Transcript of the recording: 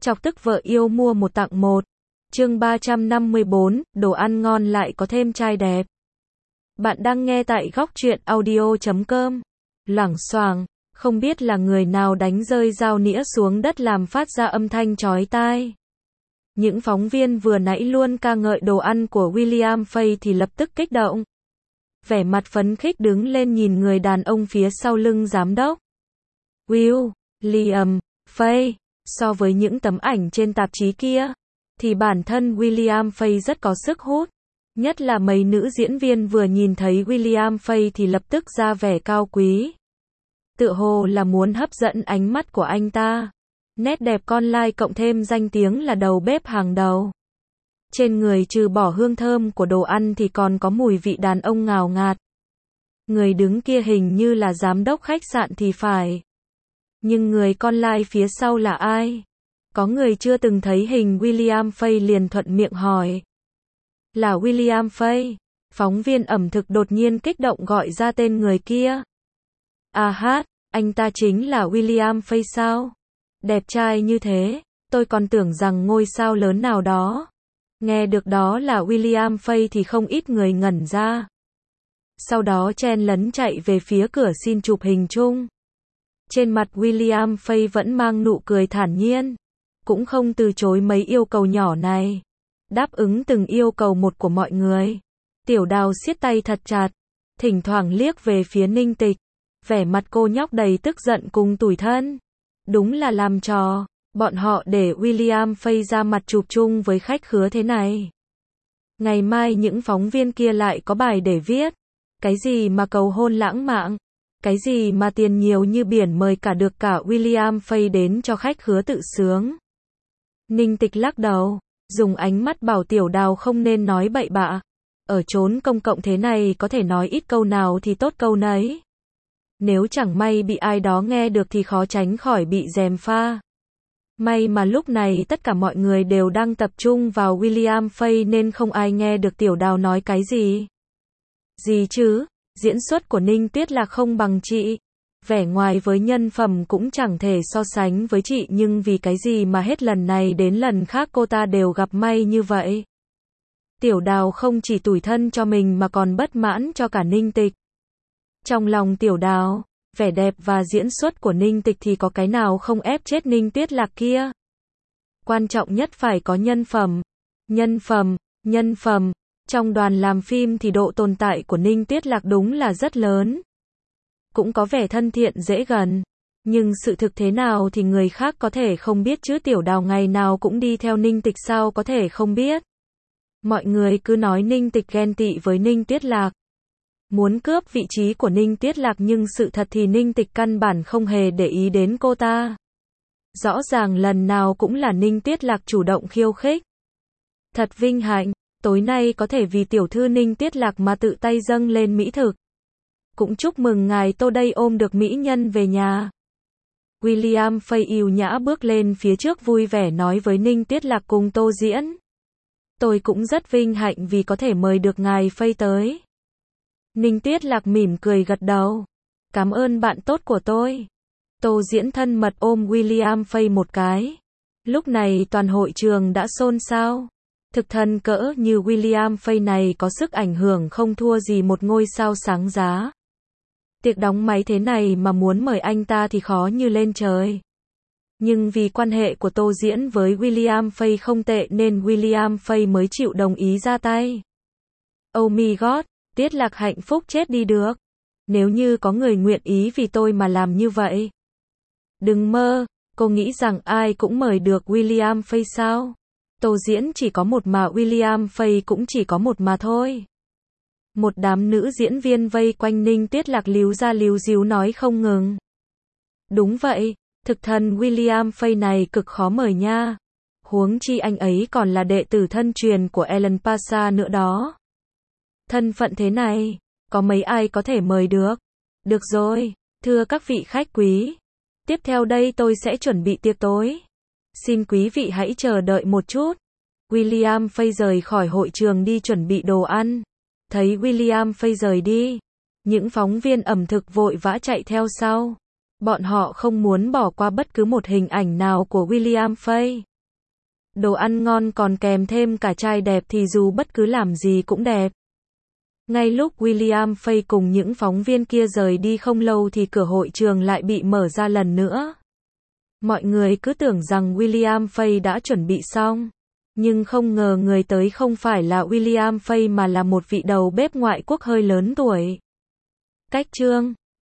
Chọc tức vợ yêu mua một tặng một. Chương 354, đồ ăn ngon lại có thêm trai đẹp. Bạn đang nghe tại góc truyện audio.com. Loảng xoảng, không biết là người nào đánh rơi dao nĩa xuống đất làm phát ra âm thanh chói tai. Những phóng viên vừa nãy luôn ca ngợi đồ ăn của William Fay thì lập tức kích động. Vẻ mặt phấn khích đứng lên nhìn người đàn ông phía sau lưng giám đốc. William Fay. So với những tấm ảnh trên tạp chí kia, thì bản thân William Fay rất có sức hút. Nhất là mấy nữ diễn viên vừa nhìn thấy William Fay thì lập tức ra vẻ cao quý. Tựa hồ là muốn hấp dẫn ánh mắt của anh ta. Nét đẹp con lai cộng thêm danh tiếng là đầu bếp hàng đầu. Trên người trừ bỏ hương thơm của đồ ăn thì còn có mùi vị đàn ông ngào ngạt. Người đứng kia hình như là giám đốc khách sạn thì phải. Nhưng người con lai phía sau là ai? Có người chưa từng thấy hình William Fay liền thuận miệng hỏi. Là William Fay. Phóng viên ẩm thực đột nhiên kích động gọi ra tên người kia. À hát, anh ta chính là William Fay sao? Đẹp trai như thế, tôi còn tưởng rằng ngôi sao lớn nào đó. Nghe được đó là William Fay thì không ít người ngẩn ra. Sau đó chen lấn chạy về phía cửa xin chụp hình chung. Trên mặt William Fay vẫn mang nụ cười thản nhiên. Cũng không từ chối mấy yêu cầu nhỏ này. Đáp ứng từng yêu cầu một của mọi người. Tiểu Đào siết tay thật chặt. Thỉnh thoảng liếc về phía Ninh Tịch. Vẻ mặt cô nhóc đầy tức giận cùng tủi thân. Đúng là làm trò. Bọn họ để William Fay ra mặt chụp chung với khách khứa thế này. Ngày mai những phóng viên kia lại có bài để viết. Cái gì mà cầu hôn lãng mạn. Cái gì mà tiền nhiều như biển mời cả được cả William Fay đến cho khách khứa tự sướng. Ninh Tịch lắc đầu, dùng ánh mắt bảo Tiểu Đào không nên nói bậy bạ. Ở chốn công cộng thế này có thể nói ít câu nào thì tốt câu nấy. Nếu chẳng may bị ai đó nghe được thì khó tránh khỏi bị gièm pha. May mà lúc này tất cả mọi người đều đang tập trung vào William Fay nên không ai nghe được Tiểu Đào nói cái gì. Gì chứ? Diễn xuất của Ninh Tuyết Lạc không bằng chị. Vẻ ngoài với nhân phẩm cũng chẳng thể so sánh với chị nhưng vì cái gì mà hết lần này đến lần khác cô ta đều gặp may như vậy. Tiểu Đào không chỉ tủi thân cho mình mà còn bất mãn cho cả Ninh Tịch. Trong lòng Tiểu Đào, vẻ đẹp và diễn xuất của Ninh Tịch thì có cái nào không ép chết Ninh Tuyết Lạc kia. Quan trọng nhất phải có nhân phẩm. Nhân phẩm. Trong đoàn làm phim thì độ tồn tại của Ninh Tuyết Lạc đúng là rất lớn. Cũng có vẻ thân thiện dễ gần. Nhưng sự thực thế nào thì người khác có thể không biết chứ Tiểu Đào ngày nào cũng đi theo Ninh Tịch sao có thể không biết. Mọi người cứ nói Ninh Tịch ghen tị với Ninh Tuyết Lạc. Muốn cướp vị trí của Ninh Tuyết Lạc nhưng sự thật thì Ninh Tịch căn bản không hề để ý đến cô ta. Rõ ràng lần nào cũng là Ninh Tuyết Lạc chủ động khiêu khích. Thật vinh hạnh. Tối nay có thể vì tiểu thư Ninh Tuyết Lạc mà tự tay dâng lên mỹ thực. Cũng chúc mừng ngài Tô đây ôm được mỹ nhân về nhà. William Fay yêu nhã bước lên phía trước vui vẻ nói với Ninh Tuyết Lạc cùng Tô diễn. Tôi cũng rất vinh hạnh vì có thể mời được ngài Fay tới. Ninh Tuyết Lạc mỉm cười gật đầu. Cảm ơn bạn tốt của tôi. Tô diễn thân mật ôm William Fay một cái. Lúc này toàn hội trường đã xôn xao. Thực thần cỡ như William Fay này có sức ảnh hưởng không thua gì một ngôi sao sáng giá. Tiệc đóng máy thế này mà muốn mời anh ta thì khó như lên trời. Nhưng vì quan hệ của Tô diễn với William Fay không tệ nên William Fay mới chịu đồng ý ra tay. Oh my god, Tuyết Lạc hạnh phúc chết đi được. Nếu như có người nguyện ý vì tôi mà làm như vậy. Đừng mơ, cô nghĩ rằng ai cũng mời được William Fay sao? Tô diễn chỉ có một mà William Fay cũng chỉ có một mà thôi. Một đám nữ diễn viên vây quanh Ninh Tuyết Lạc líu ra líu díu nói không ngừng. Đúng vậy, thực thần William Fay này cực khó mời nha. Huống chi anh ấy còn là đệ tử thân truyền của Ellen Pasha nữa đó. Thân phận thế này, có mấy ai có thể mời được. Được rồi, thưa các vị khách quý. Tiếp theo đây tôi sẽ chuẩn bị tiệc tối. Xin quý vị hãy chờ đợi một chút. William Fay rời khỏi hội trường đi chuẩn bị đồ ăn. Thấy William Fay rời đi, những phóng viên ẩm thực vội vã chạy theo sau. Bọn họ không muốn bỏ qua bất cứ một hình ảnh nào của William Fay. Đồ ăn ngon còn kèm thêm cả trai đẹp thì dù bất cứ làm gì cũng đẹp. Ngay lúc William Fay cùng những phóng viên kia rời đi không lâu thì cửa hội trường lại bị mở ra lần nữa. Mọi người cứ tưởng rằng William Fay đã chuẩn bị xong. Nhưng không ngờ người tới không phải là William Fay mà là một vị đầu bếp ngoại quốc hơi lớn tuổi. Cách chương